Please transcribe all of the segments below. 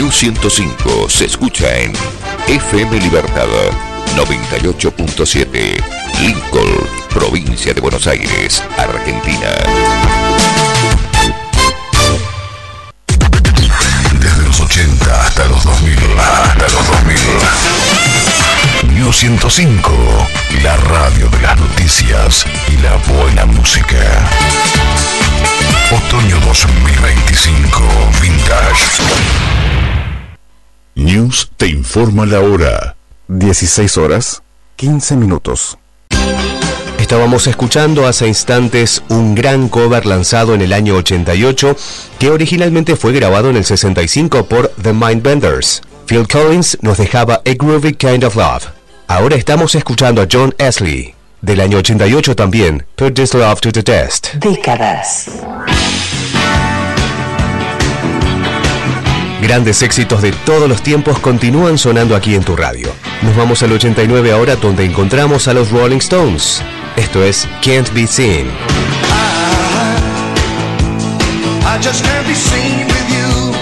News 105 se escucha en FM Libertad 98.7, Lincoln, provincia de Buenos Aires, Argentina. Desde los 80 hasta los 2000, News 105, la radio de las noticias y la buena música. Otoño 2025 Vintage. News te informa la hora. 16 horas, 15 minutos. Estábamos escuchando hace instantes un gran cover lanzado en el año 88 que originalmente fue grabado en el 65 por The Mindbenders. Phil Collins nos dejaba A Groovy Kind of Love. Ahora estamos escuchando a John Astley. Del año 88 también, Put This Love to the Test. Décadas. Grandes éxitos de todos los tiempos continúan sonando aquí en tu radio. Nos vamos al 89 ahora, donde encontramos a los Rolling Stones. Esto es Can't Be Seen. I just can't be seen with you.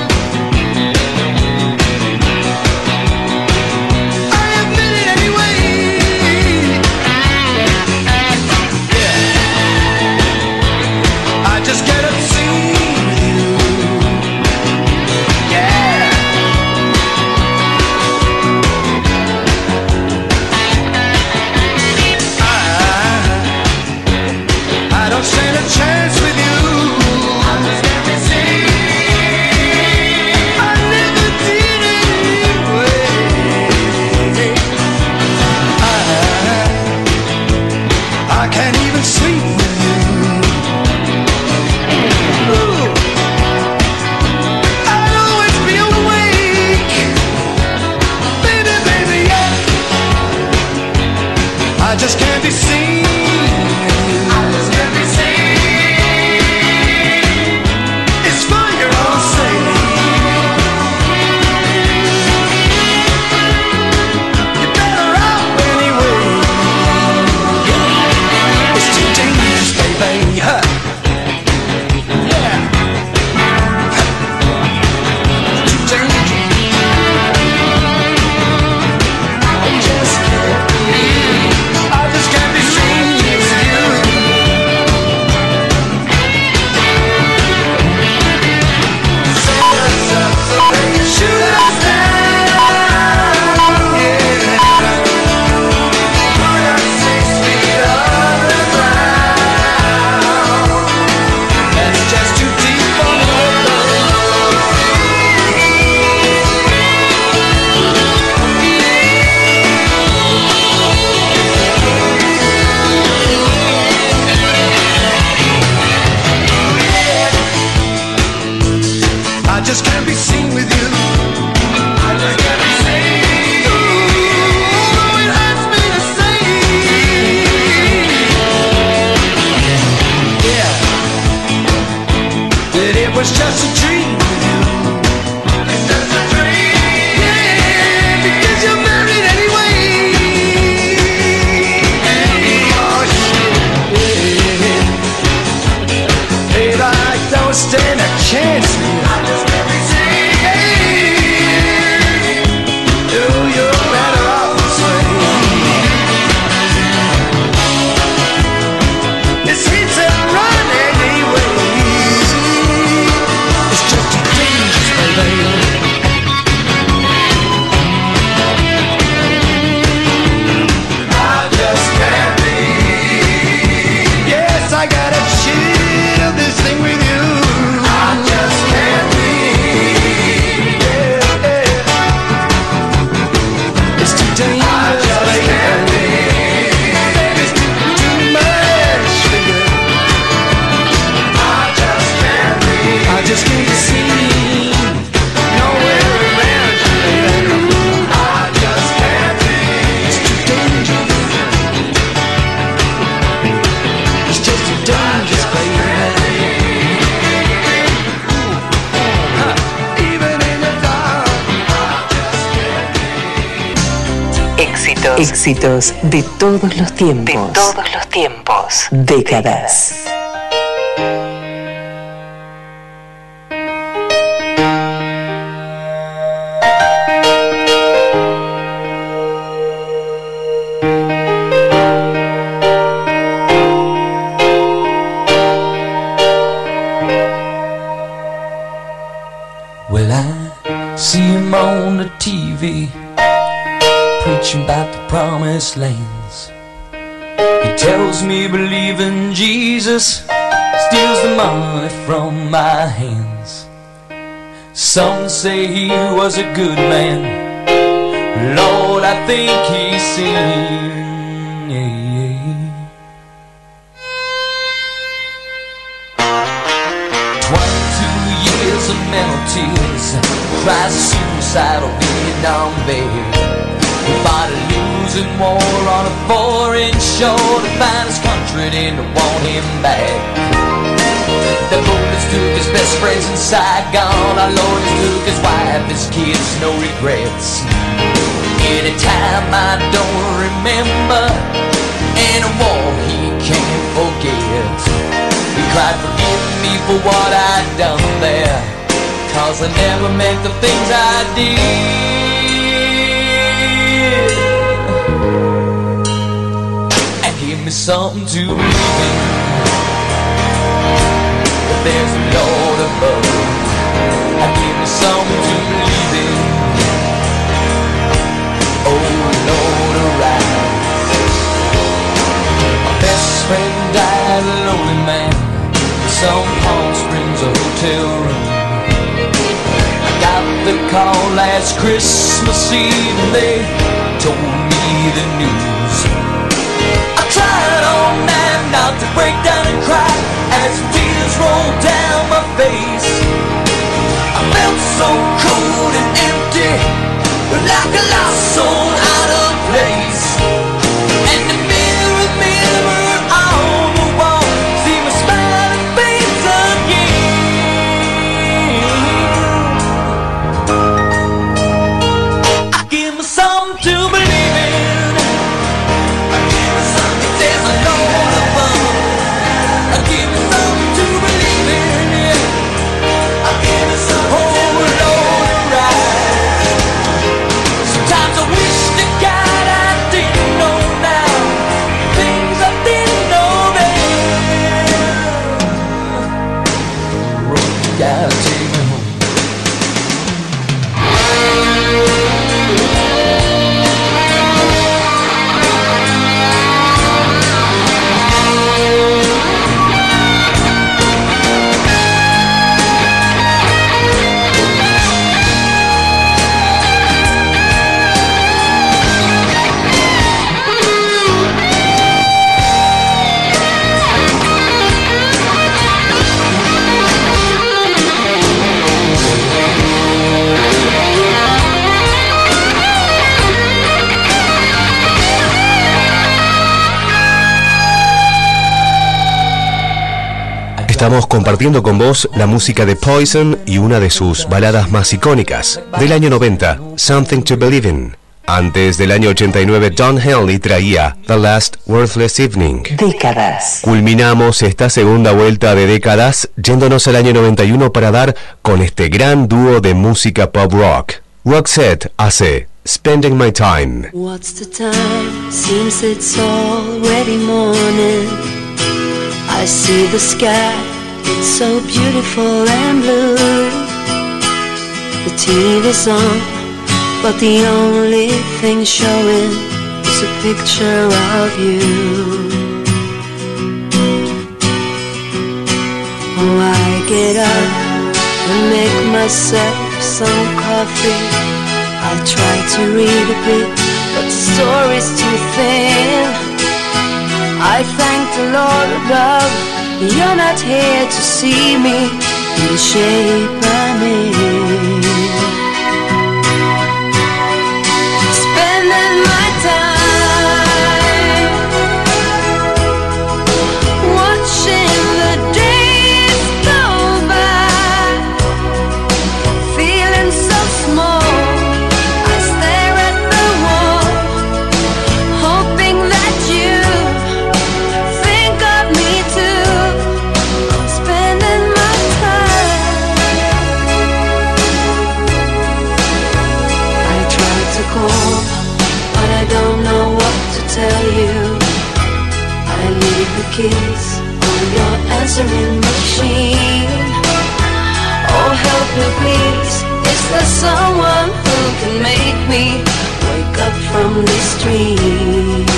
I admit it anyway. Yeah. I just can't be seen with you. Yeah. I don't stand a chance with you. Sleep with you. Ooh. I'll always be awake. Baby, baby, yeah. I just can't be seen. I just can't be seen. It's for your own sake. You're better out anyway. Baby, huh? Yeah. Too dangerous. I just can't be seen with you. Shoot us down, yeah. Put us 6 feet underground. That's just too deep for love. I just can't be seen with you. I just can't be seen. Ooh, it hurts me to say. Yeah. That it was just a dream with you. It's just a dream. Yeah, because you're married anyway. Oh shit. Yeah. Babe, I don't stand a chance with you. I just can't be seen. Hey. Oh, you're better off this way. It's hit and run anyway. It's just too dangerous, baby. I just can't be. Yes, I gotta shield this thing with you. I just can't be. Yeah, yeah. It's too dangerous, baby. It's too much for you. I just can't be. I just can't see nowhere around you, baby. I just can't be. It's too dangerous. It's just too dangerous, baby. Even in the dark, I just can't be. Éxitos de todos los tiempos. Décadas. see him on the TV, preaching about the promised lands. He tells me believe in Jesus steals the money from my hands. Some say he was a good man, Lord, I think he sinned. Yeah. 22 years of mental tears, tries suicidal Vietnam vet. He fought a losing war on a foreign shore to find his country, didn't want him back. The bullets took his best friends in Saigon, our Lord took his wife, his kids, no regrets. Anytime I don't remember, in a war he can't forget. He cried, forgive me for what I'd done there, 'cause I never meant the things I did. And give me something to believe in, that there's a Lord above. And give me something to believe in, oh Lord arise. My best friend died a lonely man, some Palm Springs a hotel room. I got the call last Christmas Eve and they told me the news. I tried all night not to break down and cry as tears rolled down my face. I felt so cold and empty, like a lost soul out of place. And the mirror on the wall, see my smiling face again. I give me something to believe in, I give me something, there's a Lord above. I give me something to believe in, yeah. I give me something, oh Lord arise. Sometimes I wish to God I didn't know now, things I didn't know then. Road, gotta take me home. Estamos compartiendo con vos la música de Poison y una de sus baladas más icónicas. Del año 90, Something to Believe in. Antes del año 89, Don Henley traía The Last Worthless Evening. Décadas. Culminamos esta segunda vuelta de décadas yéndonos al año 91 para dar con este gran dúo de música pop rock. Roxette hace Spending My Time. What's the time? Seems it's already morning. I see the sky, it's so beautiful and blue. The TV's on, but the only thing showing is a picture of you. Oh, I get up and make myself some coffee. I try to read a bit, but the story's too thin. I thank the Lord above, you're not here to see me in the shape I'm in. Spending my time watching the days go by, feeling so small. I stare at the wall, hoping that you think of me too. Spending my time. I try to call, but I don't know what to tell you. I leave the keys on your answering machine. Oh, help me please, is there someone lonely street.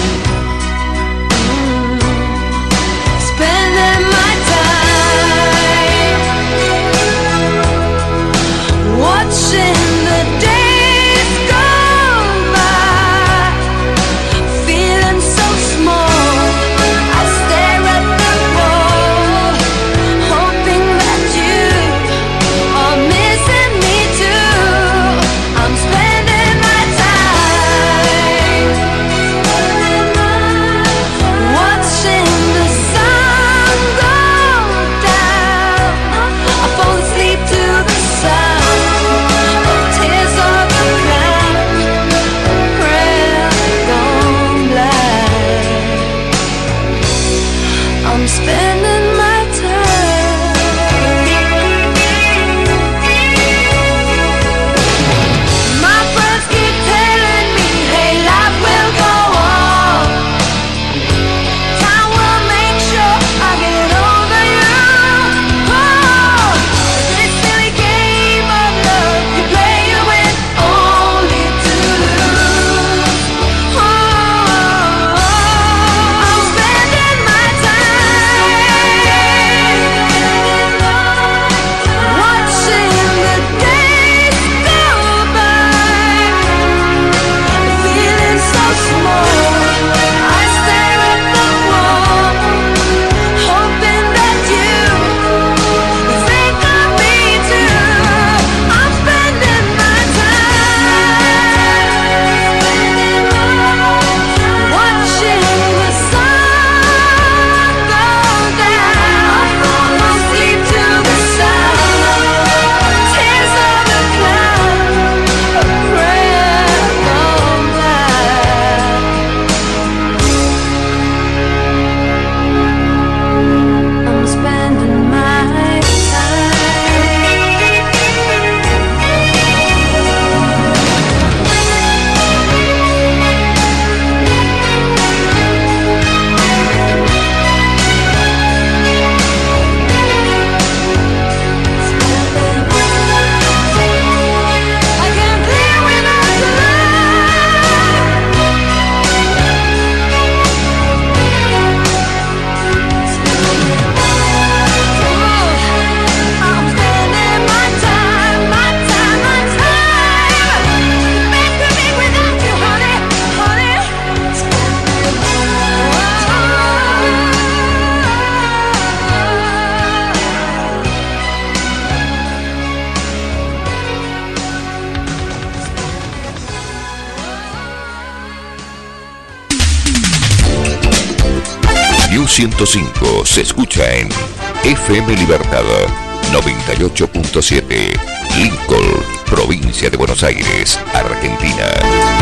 Spending my time watching the days go by, feeling so small. I stare at the wall, hoping that you are missing me too. I'm spending my time watching the sun go down. I fall asleep to the sound of tears of a clown, a prayer gone blind. I'm spending my time. My friends keep telling me, hey, life will go on. Time will make sure I get over you. Oh, this silly game of love you play, you win only to lose. Oh, I'm spending my time watching the days go by, feeling so small. I stare at the wall, hoping that you think of me too. I'm spending my time watching the sun go down. I sleep to the sound, tears of a clown, a prayer gone blind. I'm spending my I can't live without you. I'm spending my time, my time, my time. Make me live without you, honey, honey. News 105 se escucha en FM Libertad 98.7, Lincoln, provincia de Buenos Aires, Argentina.